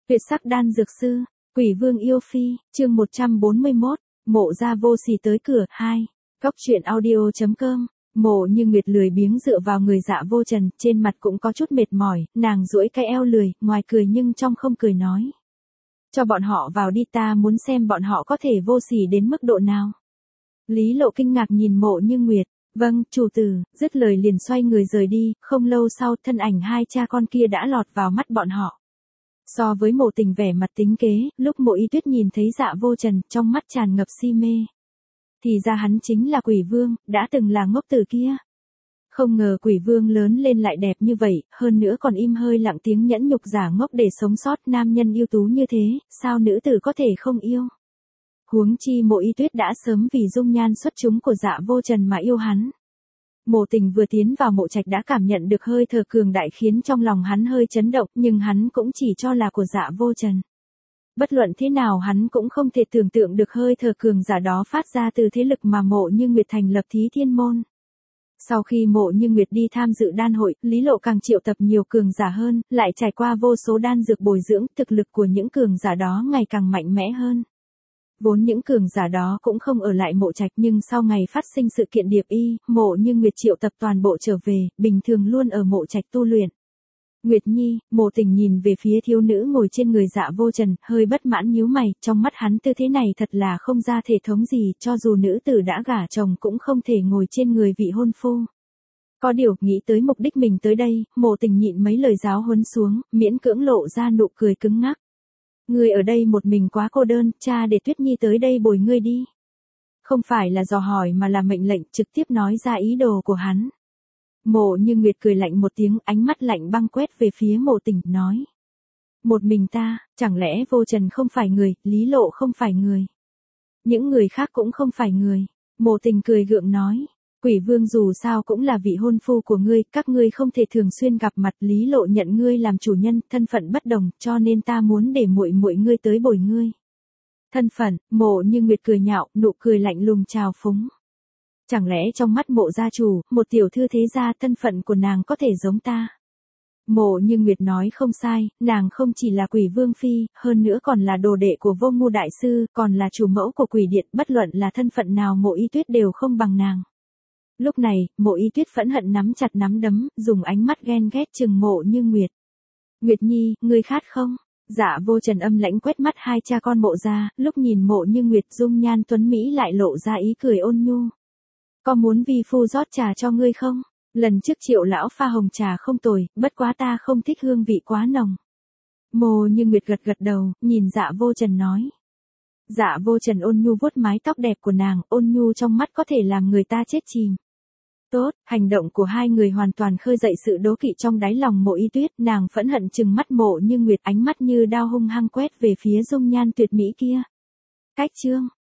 Tuyệt sắc đan dược sư, Quỷ Vương yêu phi, chương 141, Mộ gia vô sỉ tới cửa, 2. Góc truyện audio.com. Mộ Như Nguyệt lười biếng dựa vào người Dạ Vô Trần, trên mặt cũng có chút mệt mỏi, nàng duỗi cái eo lười, ngoài cười nhưng trong không cười nói. Cho bọn họ vào đi, ta muốn xem bọn họ có thể vô sỉ đến mức độ nào. Lý Lộ kinh ngạc nhìn Mộ Như Nguyệt. Vâng, chủ tử, dứt lời liền xoay người rời đi, không lâu sau thân ảnh hai cha con kia đã lọt vào mắt bọn họ. So với Mộ Tình vẻ mặt tính kế, lúc Mộ Y Tuyết nhìn thấy Dạ Vô Trần, trong mắt tràn ngập si mê. Thì ra hắn chính là Quỷ Vương, đã từng là ngốc tử kia. Không ngờ Quỷ Vương lớn lên lại đẹp như vậy, hơn nữa còn im hơi lặng tiếng nhẫn nhục giả ngốc để sống sót, nam nhân ưu tú như thế, sao nữ tử có thể không yêu. Huống chi Mộ Y Tuyết đã sớm vì dung nhan xuất chúng của Dạ Vô Trần mà yêu hắn. Mộ Tình vừa tiến vào mộ trạch đã cảm nhận được hơi thở cường đại khiến trong lòng hắn hơi chấn động, nhưng hắn cũng chỉ cho là của Dạ Vô Trần. Bất luận thế nào hắn cũng không thể tưởng tượng được hơi thở cường giả đó phát ra từ thế lực mà Mộ Như Nguyệt thành lập Thí Thiên Môn. Sau khi Mộ Như Nguyệt đi tham dự đan hội, Lý Lộ càng triệu tập nhiều cường giả hơn, lại trải qua vô số đan dược bồi dưỡng, thực lực của những cường giả đó ngày càng mạnh mẽ hơn. Vốn những cường giả đó cũng không ở lại mộ trạch, nhưng sau ngày phát sinh sự kiện Điệp Y, Mộ Như Nguyệt triệu tập toàn bộ trở về, bình thường luôn ở mộ trạch tu luyện. Nguyệt Nhi, Mộ Tình nhìn về phía thiếu nữ ngồi trên người Dạ Vô Trần, hơi bất mãn nhíu mày, trong mắt hắn tư thế này thật là không ra thể thống gì, cho dù nữ tử đã gả chồng cũng không thể ngồi trên người vị hôn phu. Có điều, nghĩ tới mục đích mình tới đây, Mộ Tình nhịn mấy lời giáo huấn xuống, miễn cưỡng lộ ra nụ cười cứng ngắc. Ngươi ở đây một mình quá cô đơn, cha để Tuyết Nhi tới đây bồi ngươi đi. Không phải là dò hỏi mà là mệnh lệnh, trực tiếp nói ra ý đồ của hắn. Mộ Như Nguyệt cười lạnh một tiếng, ánh mắt lạnh băng quét về phía Mộ Tình, nói. Một mình ta, chẳng lẽ Vô Trần không phải người, Lý Lộ không phải người. Những người khác cũng không phải người. Mộ Tình cười gượng nói. Quỷ Vương dù sao cũng là vị hôn phu của ngươi, các ngươi không thể thường xuyên gặp mặt, Lý Lộ nhận ngươi làm chủ nhân, thân phận bất đồng, cho nên ta muốn để muội muội ngươi tới bồi ngươi. Thân phận, Mộ Như Nguyệt cười nhạo, nụ cười lạnh lùng trào phúng. Chẳng lẽ trong mắt Mộ gia chủ, một tiểu thư thế gia, thân phận của nàng có thể giống ta? Mộ Như Nguyệt nói không sai, nàng không chỉ là Quỷ Vương phi, hơn nữa còn là đồ đệ của Vô Ngu đại sư, còn là chủ mẫu của Quỷ Điện, bất luận là thân phận nào Mộ Y Tuyết đều không bằng nàng. Lúc này, Mộ Y Tuyết phẫn hận nắm chặt nắm đấm, dùng ánh mắt ghen ghét chừng Mộ Như Nguyệt. Nguyệt Nhi, ngươi khát không? Dạ Vô Trần âm lãnh quét mắt hai cha con Mộ gia, lúc nhìn Mộ Như Nguyệt dung nhan tuấn Mỹ lại lộ ra ý cười ôn nhu. Có muốn vi phu rót trà cho ngươi không? Lần trước Triệu lão pha hồng trà không tồi, bất quá ta không thích hương vị quá nồng. Mộ Như Nguyệt gật gật đầu, nhìn Dạ Vô Trần nói. Dạ Vô Trần ôn nhu vuốt mái tóc đẹp của nàng, ôn nhu trong mắt có thể làm người ta chết chìm. Tốt, hành động của hai người hoàn toàn khơi dậy sự đố kỵ trong đáy lòng Mộ Y Tuyết, nàng phẫn hận trừng mắt Mộ Như Nguyệt, ánh mắt như đao hung hăng quét về phía dung nhan tuyệt mỹ kia. Cách chương,